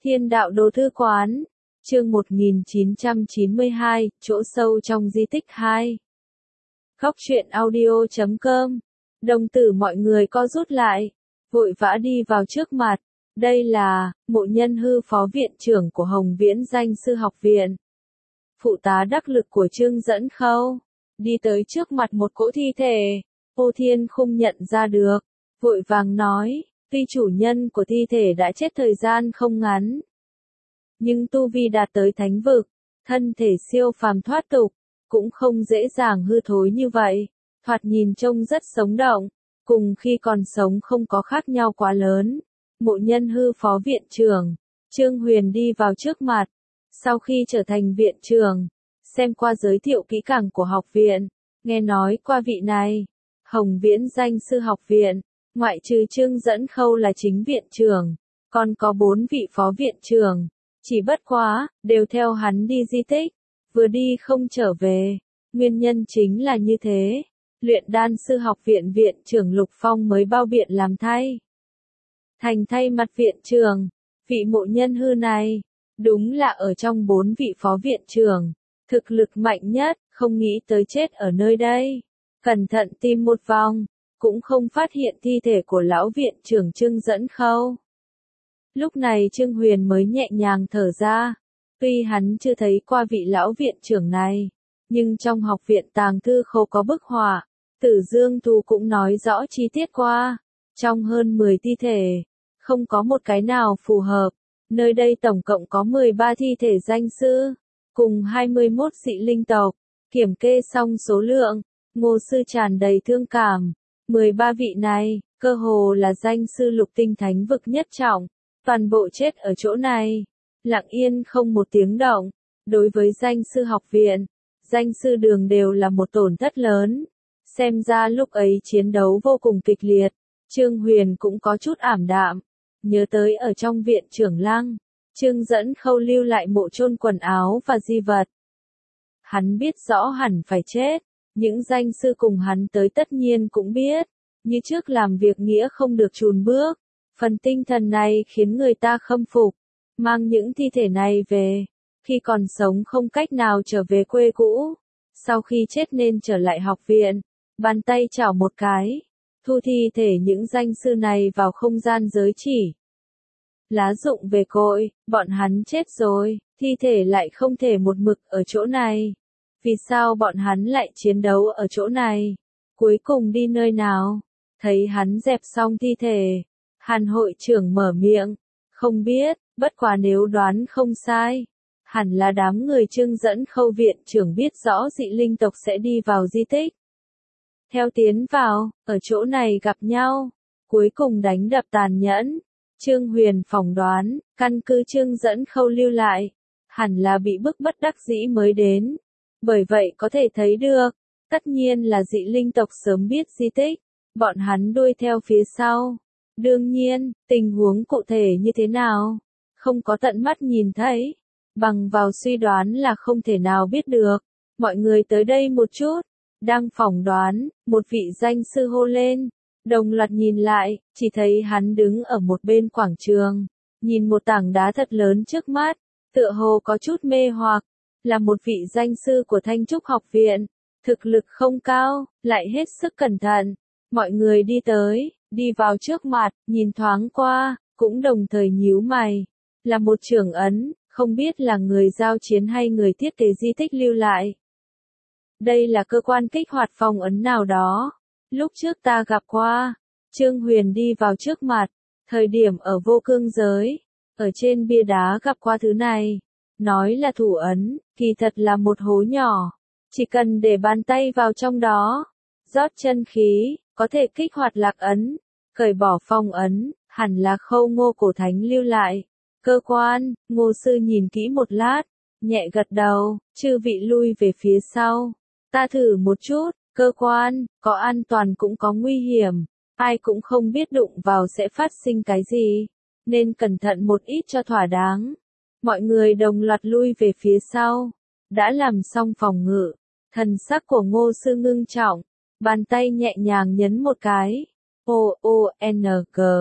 Thiên đạo đồ thư quán, chương 1992, chỗ sâu trong di tích 2. Góc truyện audio.com. Đồng tử mọi người co rút lại, vội vã đi vào trước mặt. Đây là Mộ Nhân Hư, phó viện trưởng của Hồng Viễn Danh Sư Học Viện, phụ tá đắc lực của Trương Dẫn Khâu. Đi tới trước mặt một cỗ thi thể, Ô Thiên không nhận ra được, vội vàng nói, tuy chủ nhân của thi thể đã chết thời gian không ngắn, nhưng tu vi đạt tới thánh vực, thân thể siêu phàm thoát tục, cũng không dễ dàng hư thối như vậy, thoạt nhìn trông rất sống động, cùng khi còn sống không có khác nhau quá lớn. Mộ Nhân Hư phó viện trưởng, Trương Huyền đi vào trước mặt, sau khi trở thành viện trưởng, xem qua giới thiệu kỹ càng của học viện, nghe nói qua vị này, Hồng Viễn Danh Sư Học Viện, ngoại trừ Trương Dẫn Khâu là chính viện trưởng, còn có 4 vị phó viện trưởng, chỉ bất quá, đều theo hắn đi di tích, vừa đi không trở về, nguyên nhân chính là như thế, Luyện Đan Sư Học Viện viện trưởng Lục Phong mới bao biện làm thay mặt viện trưởng, vị Mộ Nhân Hư này, đúng là ở trong 4 vị phó viện trưởng, thực lực mạnh nhất, không nghĩ tới chết ở nơi đây. Cẩn thận tìm một vòng, cũng không phát hiện thi thể của lão viện trưởng Trương Dẫn Khâu. Lúc này Trương Huyền mới nhẹ nhàng thở ra, tuy hắn chưa thấy qua vị lão viện trưởng này, nhưng trong học viện tàng thư khâu có bức họa, Tử Dương Thù cũng nói rõ chi tiết qua, trong hơn 10 thi thể, không có một cái nào phù hợp, nơi đây tổng cộng có 13 thi thể danh sư, cùng 21 dị linh tộc, kiểm kê xong số lượng, Ngô sư tràn đầy thương cảm, 13 vị này, cơ hồ là danh sư lục tinh thánh vực nhất trọng, toàn bộ chết ở chỗ này, lặng yên không một tiếng động, đối với danh sư học viện, danh sư đường đều là một tổn thất lớn, xem ra lúc ấy chiến đấu vô cùng kịch liệt, Trương Huyền cũng có chút ảm đạm, nhớ tới ở trong viện trưởng lăng, Trương Dẫn Khâu lưu lại mộ chôn quần áo và di vật. Hắn biết rõ hẳn phải chết, những danh sư cùng hắn tới tất nhiên cũng biết, như trước làm việc nghĩa không được chùn bước, phần tinh thần này khiến người ta khâm phục, mang những thi thể này về, khi còn sống không cách nào trở về quê cũ, sau khi chết nên trở lại học viện, bàn tay chảo một cái, thu thi thể những danh sư này vào không gian giới chỉ. Lá rụng về cội, bọn hắn chết rồi, thi thể lại không thể một mực ở chỗ này. Vì sao bọn hắn lại chiến đấu ở chỗ này? Cuối cùng đi nơi nào? Thấy hắn dẹp xong thi thể, Hàn hội trưởng mở miệng, không biết, bất quá nếu đoán không sai, hẳn là đám người Trương Dẫn Khâu viện trưởng biết rõ dị linh tộc sẽ đi vào di tích. Theo tiến vào, ở chỗ này gặp nhau, cuối cùng đánh đập tàn nhẫn. Trương Huyền phỏng đoán, căn cứ Trương Dẫn Khâu lưu lại, hẳn là bị bức bất đắc dĩ mới đến. Bởi vậy có thể thấy được, tất nhiên là dị linh tộc sớm biết di tích, bọn hắn đuôi theo phía sau. Đương nhiên, tình huống cụ thể như thế nào, không có tận mắt nhìn thấy, bằng vào suy đoán là không thể nào biết được. Mọi người tới đây một chút, đang phỏng đoán, một vị danh sư hô lên. Đồng loạt nhìn lại, chỉ thấy hắn đứng ở một bên quảng trường, nhìn một tảng đá thật lớn trước mắt, tựa hồ có chút mê hoặc, là một vị danh sư của Thanh Trúc học viện, thực lực không cao, lại hết sức cẩn thận. Mọi người đi tới, đi vào trước mặt, nhìn thoáng qua, cũng đồng thời nhíu mày, là một trưởng ấn, không biết là người giao chiến hay người thiết kế di tích lưu lại. Đây là cơ quan kích hoạt phong ấn nào đó. Lúc trước ta gặp qua, Trương Huyền đi vào trước mặt, thời điểm ở vô cương giới, ở trên bia đá gặp qua thứ này, nói là thủ ấn, kỳ thật là một hố nhỏ, chỉ cần để bàn tay vào trong đó, rót chân khí, có thể kích hoạt lạc ấn, cởi bỏ phong ấn, hẳn là Khâu Ngô cổ thánh lưu lại. Cơ quan, Ngô sư nhìn kỹ một lát, nhẹ gật đầu, chư vị lui về phía sau, ta thử một chút. Cơ quan, có an toàn cũng có nguy hiểm, ai cũng không biết đụng vào sẽ phát sinh cái gì, nên cẩn thận một ít cho thỏa đáng. Mọi người đồng loạt lui về phía sau, đã làm xong phòng ngự, thần sắc của Ngô sư ngưng trọng, bàn tay nhẹ nhàng nhấn một cái, O-O-N-G,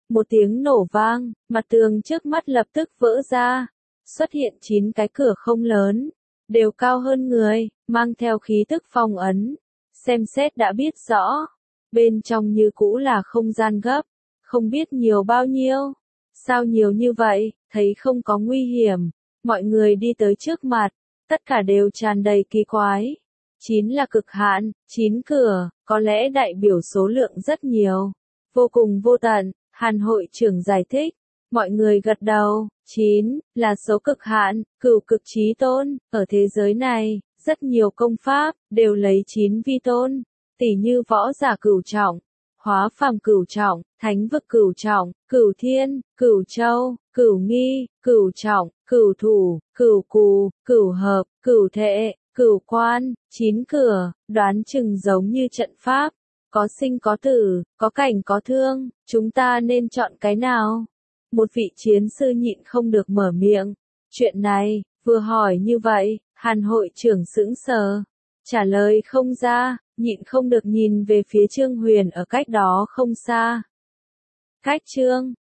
Một tiếng nổ vang, mặt tường trước mắt lập tức vỡ ra. Xuất hiện 9 cái cửa không lớn, đều cao hơn người, mang theo khí tức phong ấn. Xem xét đã biết rõ, bên trong như cũ là không gian gấp, không biết nhiều bao nhiêu. Sao nhiều như vậy, thấy không có nguy hiểm, mọi người đi tới trước mặt, tất cả đều tràn đầy kỳ quái. 9 là cực hạn, 9 cửa, có lẽ đại biểu số lượng rất nhiều, vô cùng vô tận. Hàn hội trưởng giải thích, mọi người gật đầu. 9 là số cực hạn, cửu cực chí tôn. Ở thế giới này, rất nhiều công pháp đều lấy 9 vi tôn, tỉ như võ giả cửu trọng, hóa phàm cửu trọng, thánh vực cửu trọng, cửu thiên, cửu châu, cửu nghi, cửu trọng, cửu thủ, cửu cù, cửu hợp, cửu thệ, cửu quan. 9 cửa, đoán chừng giống như trận pháp, có sinh có tử, có cảnh có thương, chúng ta nên chọn cái nào? Một vị chiến sư nhịn không được mở miệng. Chuyện này, vừa hỏi như vậy, Hàn hội trưởng sững sờ, trả lời không ra, nhịn không được nhìn về phía Trương Huyền ở cách đó không xa. Cách Trương